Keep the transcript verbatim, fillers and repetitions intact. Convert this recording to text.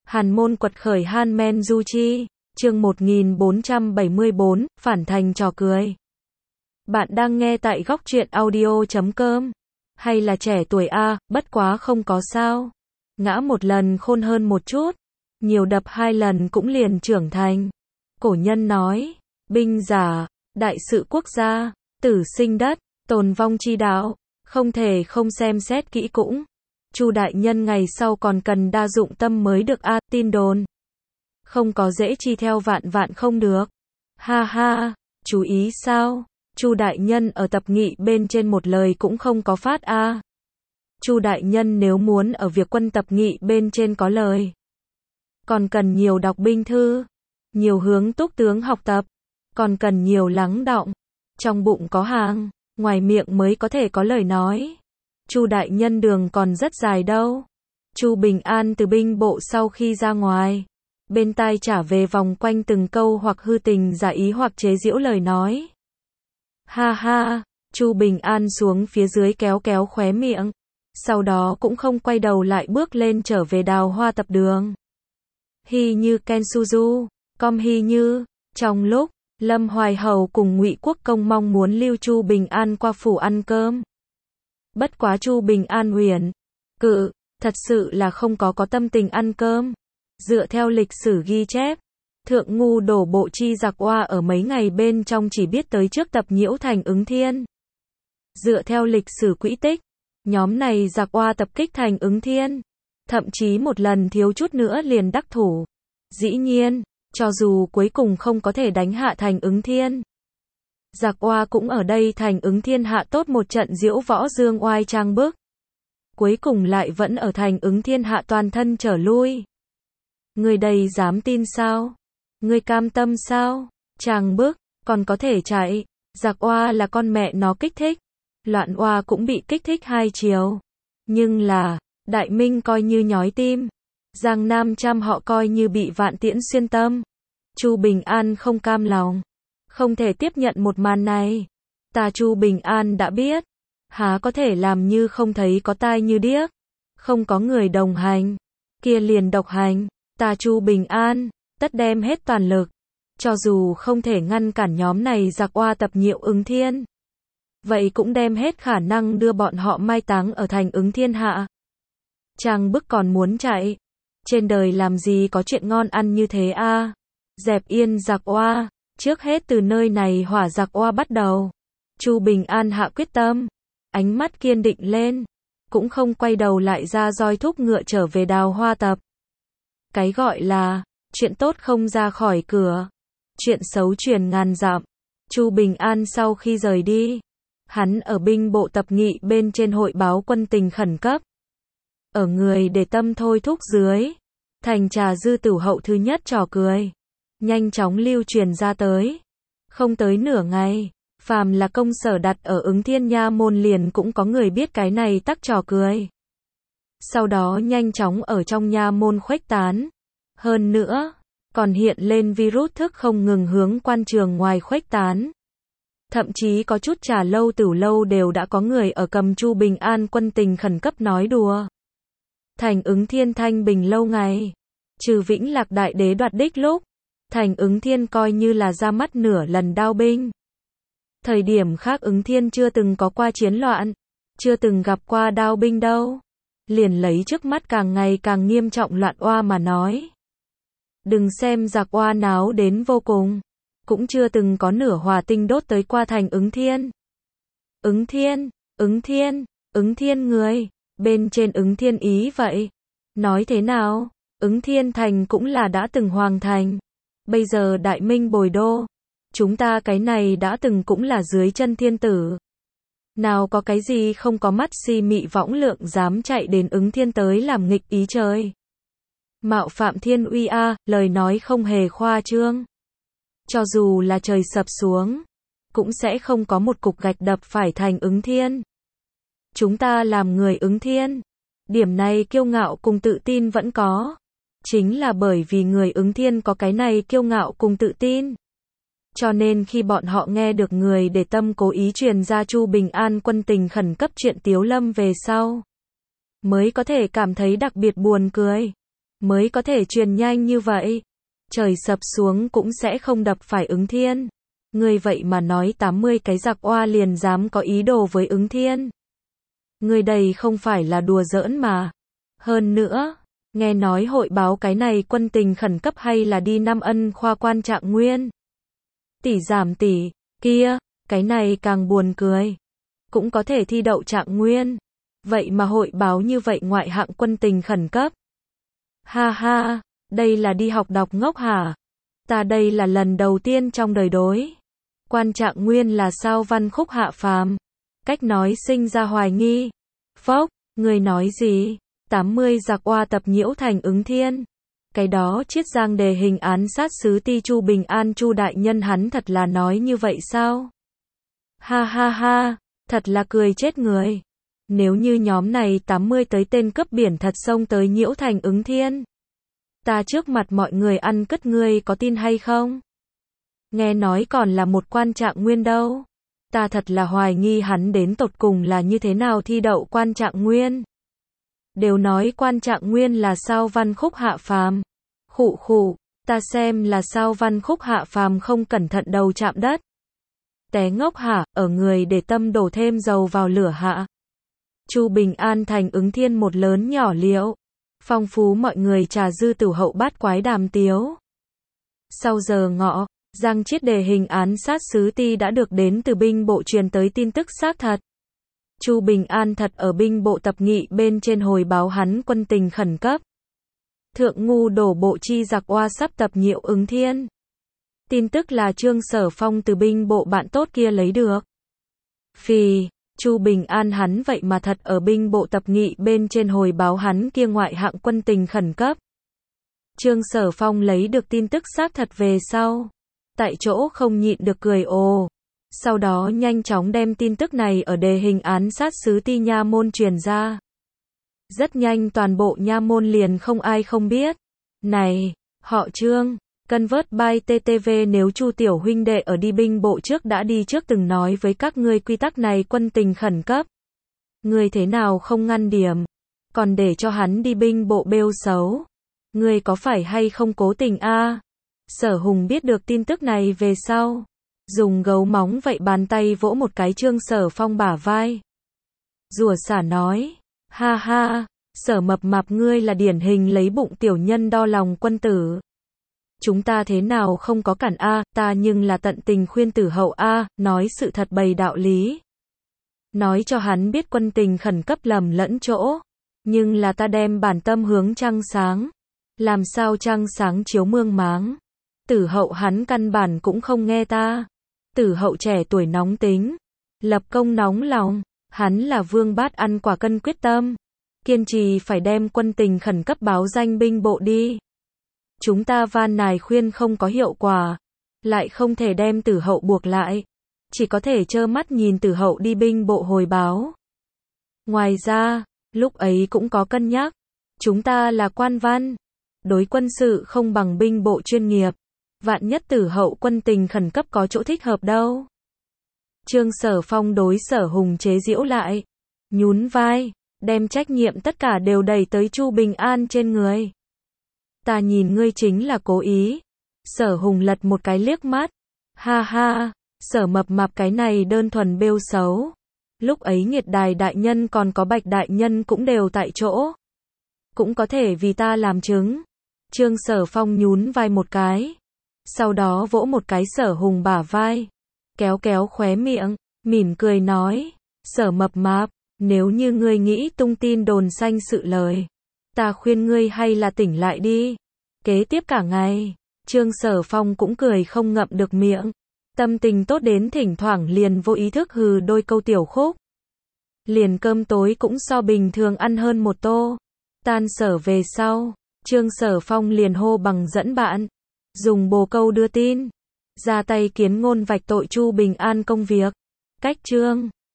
Hàn Môn quật khởi Han Men Du Chi, chương một nghìn bốn trăm bảy mươi bốn, phản thành trò cười. Bạn đang nghe tại góc truyện audio chấm com. Hay là trẻ tuổi a, bất quá không có sao. Ngã một lần khôn hơn một chút, nhiều đập hai lần cũng liền trưởng thành. Cổ nhân nói, binh giả, đại sự quốc gia, tử sinh đất, tồn vong chi đạo, không thể không xem xét kỹ cũng. Chu đại nhân ngày sau còn cần đa dụng tâm mới được a, tin đồn. Không có dễ chi theo vạn vạn không được. Ha ha, chú ý sao? Chu đại nhân ở tập nghị bên trên một lời cũng không có phát a. Chu đại nhân nếu muốn ở việc quân tập nghị bên trên có lời, còn cần nhiều đọc binh thư, nhiều hướng túc tướng học tập, còn cần nhiều lắng đọng, trong bụng có hàng, ngoài miệng mới có thể có lời nói. Chu đại nhân đường còn rất dài đâu. Chu Bình An từ binh bộ sau khi ra ngoài, bên tai trả về vòng quanh từng câu hoặc hư tình giả ý hoặc chế giễu lời nói. Ha ha, Chu Bình An xuống phía dưới kéo kéo khóe miệng, sau đó cũng không quay đầu lại bước lên trở về Đào Hoa tập đường. Hi như Kensuju, com hi như, trong lúc Lâm Hoài Hầu cùng Ngụy Quốc Công mong muốn lưu Chu Bình An qua phủ ăn cơm. Bất quá Chu Bình An huyền cự, thật sự là không có có tâm tình ăn cơm. Dựa theo lịch sử ghi chép, Thượng Ngu đổ bộ chi giặc oa ở mấy ngày bên trong chỉ biết tới trước tập nhiễu thành Ứng Thiên. Dựa theo lịch sử quỹ tích, nhóm này giặc oa tập kích thành Ứng Thiên, thậm chí một lần thiếu chút nữa liền đắc thủ. Dĩ nhiên, cho dù cuối cùng không có thể đánh hạ thành Ứng Thiên, giặc oa cũng ở đây thành Ứng Thiên hạ tốt một trận diễu võ dương oai trang bức. Cuối cùng lại vẫn ở thành Ứng Thiên hạ toàn thân trở lui. Người đây dám tin sao? Người cam tâm sao? Trang bức, còn có thể chạy. Giặc oa là con mẹ nó kích thích. Loạn oa cũng bị kích thích hai chiều. Nhưng là, Đại Minh coi như nhói tim. Giang Nam trăm họ coi như bị vạn tiễn xuyên tâm. Chu Bình An không cam lòng, không thể tiếp nhận một màn này. Ta Chu Bình An đã biết, há có thể làm như không thấy có tai như điếc. Không có người đồng hành, kia liền độc hành. Ta Chu Bình An, tất đem hết toàn lực. Cho dù không thể ngăn cản nhóm này giặc oa tập nhiễu Ứng Thiên, vậy cũng đem hết khả năng đưa bọn họ mai táng ở thành Ứng Thiên hạ. Trang bức còn muốn chạy. Trên đời làm gì có chuyện ngon ăn như thế a? À? Dẹp yên giặc oa, trước hết từ nơi này hỏa giặc oa bắt đầu. Chu Bình An hạ quyết tâm, ánh mắt kiên định lên, cũng không quay đầu lại ra roi thúc ngựa trở về Đào Hoa tập. Cái gọi là chuyện tốt không ra khỏi cửa, chuyện xấu truyền ngàn dặm. Chu Bình An sau khi rời đi, hắn ở binh bộ tập nghị bên trên hội báo quân tình khẩn cấp. Ở người để tâm thôi thúc dưới, thành trà dư tử hậu thứ nhất trò cười, nhanh chóng lưu truyền ra tới. Không tới nửa ngày, phàm là công sở đặt ở Ứng Thiên nha môn liền cũng có người biết cái này tắc trò cười. Sau đó nhanh chóng ở trong nha môn khuếch tán. Hơn nữa, còn hiện lên virus thức không ngừng hướng quan trường ngoài khuếch tán. Thậm chí có chút trà lâu tửu lâu đều đã có người ở cầm Chu Bình An quân tình khẩn cấp nói đùa. Thành Ứng Thiên thanh bình lâu ngày, trừ Vĩnh Lạc đại đế đoạt đích lúc, thành Ứng Thiên coi như là ra mắt nửa lần đao binh. Thời điểm khác Ứng Thiên chưa từng có qua chiến loạn, chưa từng gặp qua đao binh đâu. Liền lấy trước mắt càng ngày càng nghiêm trọng loạn oa mà nói. Đừng xem giặc oa náo đến vô cùng, cũng chưa từng có nửa hỏa tinh đốt tới qua thành Ứng Thiên. Ứng Thiên, Ứng Thiên, Ứng Thiên người, bên trên Ứng Thiên ý vậy. Nói thế nào, Ứng Thiên thành cũng là đã từng hoàng thành. Bây giờ Đại Minh bồi đô, chúng ta cái này đã từng cũng là dưới chân thiên tử. Nào có cái gì không có mắt si mị võng lượng dám chạy đến Ứng Thiên tới làm nghịch ý trời. Mạo phạm thiên uy a, lời nói không hề khoa trương. Cho dù là trời sập xuống, cũng sẽ không có một cục gạch đập phải thành Ứng Thiên. Chúng ta làm người Ứng Thiên, điểm này kiêu ngạo cùng tự tin vẫn có. Chính là bởi vì người Ứng Thiên có cái này kiêu ngạo cùng tự tin. Cho nên khi bọn họ nghe được người để tâm cố ý truyền ra Chu Bình An quân tình khẩn cấp chuyện Tiếu Lâm về sau, mới có thể cảm thấy đặc biệt buồn cười. mới có thể truyền nhanh như vậy. Trời sập xuống cũng sẽ không đập phải Ứng Thiên. Ngươi vậy mà nói tám mươi cái giặc oa liền dám có ý đồ với Ứng Thiên. Ngươi đây không phải là đùa giỡn mà. Hơn nữa, nghe nói hội báo cái này quân tình khẩn cấp hay là đi Nam Ân khoa quan Trạng Nguyên. Tỷ giảm tỷ, kia, cái này càng buồn cười. Cũng có thể thi đậu Trạng Nguyên. Vậy mà hội báo như vậy ngoại hạng quân tình khẩn cấp. Ha ha, đây là đi học đọc ngốc hả? Ta đây là lần đầu tiên trong đời đối. Quan Trạng Nguyên là sao văn khúc hạ phàm. Cách nói sinh ra hoài nghi. Phốc, người nói gì? tám mươi giặc oa tập nhiễu thành Ứng Thiên. Cái đó Chiết Giang đề hình án sát sứ Ti Chu Bình An Chu đại nhân hắn thật là nói như vậy sao? Ha ha ha, thật là cười chết người. Nếu như nhóm này tám mươi tới tên cướp biển thật xông tới nhiễu thành Ứng Thiên. Ta trước mặt mọi người ăn cất ngươi có tin hay không? Nghe nói còn là một quan Trạng Nguyên đâu. Ta thật là hoài nghi hắn đến tột cùng là như thế nào thi đậu quan Trạng Nguyên. Đều nói quan Trạng Nguyên là sao văn khúc hạ phàm. Khụ khụ, ta xem là sao văn khúc hạ phàm không cẩn thận đầu chạm đất. Té ngốc hả, ở người để tâm đổ thêm dầu vào lửa hạ. Chu Bình An thành Ứng Thiên một lớn nhỏ liệu. Phong phú mọi người trà dư tửu hậu bát quái đàm tiếu. Sau giờ ngọ, Giang Chiết đề hình án sát sứ Ti đã được đến từ binh bộ truyền tới tin tức xác thật. Chu Bình An thật ở binh bộ tập nghị bên trên hồi báo hắn quân tình khẩn cấp. Thượng ngu đổ bộ chi giặc oa sắp tập nhiễu Ứng Thiên. Tin tức là Trương Sở Phong từ binh bộ bạn tốt kia lấy được. Phì, Chu Bình An hắn vậy mà thật ở binh bộ tập nghị bên trên hồi báo hắn kia ngoại hạng quân tình khẩn cấp. Trương Sở Phong lấy được tin tức xác thật về sau. Tại chỗ không nhịn được cười ồ. Sau đó nhanh chóng đem tin tức này ở đề hình án sát sứ Ti nha môn truyền ra. Rất nhanh toàn bộ nha môn liền không ai không biết. Này, họ Trương, cân vớt by tê tê vê nếu Chu tiểu huynh đệ ở đi binh bộ trước đã đi trước từng nói với các ngươi quy tắc này quân tình khẩn cấp. Ngươi thế nào không ngăn điểm, còn để cho hắn đi binh bộ bêu xấu. Ngươi có phải hay không cố tình a? À? Sở Hùng biết được tin tức này về sau. Dùng gấu móng vậy bàn tay vỗ một cái Trương Sở Phong bả vai. Rủa xả nói, ha ha, Sở mập mạp ngươi là điển hình lấy bụng tiểu nhân đo lòng quân tử. Chúng ta thế nào không có cản a, ta nhưng là tận tình khuyên tử hậu a, nói sự thật bày đạo lý. Nói cho hắn biết quân tình khẩn cấp lầm lẫn chỗ, nhưng là ta đem bản tâm hướng trăng sáng. Làm sao trăng sáng chiếu mương máng. Tử hậu hắn căn bản cũng không nghe ta. Tử hậu trẻ tuổi nóng tính, lập công nóng lòng, hắn là vương bát ăn quả cân quyết tâm, kiên trì phải đem quân tình khẩn cấp báo danh binh bộ đi. Chúng ta van nài khuyên không có hiệu quả, lại không thể đem tử hậu buộc lại, chỉ có thể trơ mắt nhìn tử hậu đi binh bộ hồi báo. Ngoài ra, lúc ấy cũng có cân nhắc, chúng ta là quan văn, đối quân sự không bằng binh bộ chuyên nghiệp. Vạn nhất tử hậu quân tình khẩn cấp có chỗ thích hợp đâu. Trương Sở Phong đối Sở Hùng chế giễu lại. Nhún vai, đem trách nhiệm tất cả đều đẩy tới Chu Bình An trên người. Ta nhìn ngươi chính là cố ý. Sở Hùng lật một cái liếc mắt. Ha ha, Sở mập mạp cái này đơn thuần bêu xấu. Lúc ấy Nghiệt Đài đại nhân còn có Bạch đại nhân cũng đều tại chỗ. Cũng có thể vì ta làm chứng. Trương Sở Phong nhún vai một cái. Sau đó vỗ một cái Sở Hùng bả vai, kéo kéo khóe miệng, mỉm cười nói, Sở mập mạp, nếu như ngươi nghĩ tung tin đồn xanh sự lời, ta khuyên ngươi hay là tỉnh lại đi. Kế tiếp cả ngày, Trương Sở Phong cũng cười không ngậm được miệng, tâm tình tốt đến thỉnh thoảng liền vô ý thức hừ đôi câu tiểu khúc. Liền cơm tối cũng so bình thường ăn hơn một tô. Tan sở về sau, Trương Sở Phong liền hô bằng dẫn bạn. Dùng bồ câu đưa tin, ra tay kiến ngôn vạch tội Chu Bình An công việc. Cách chương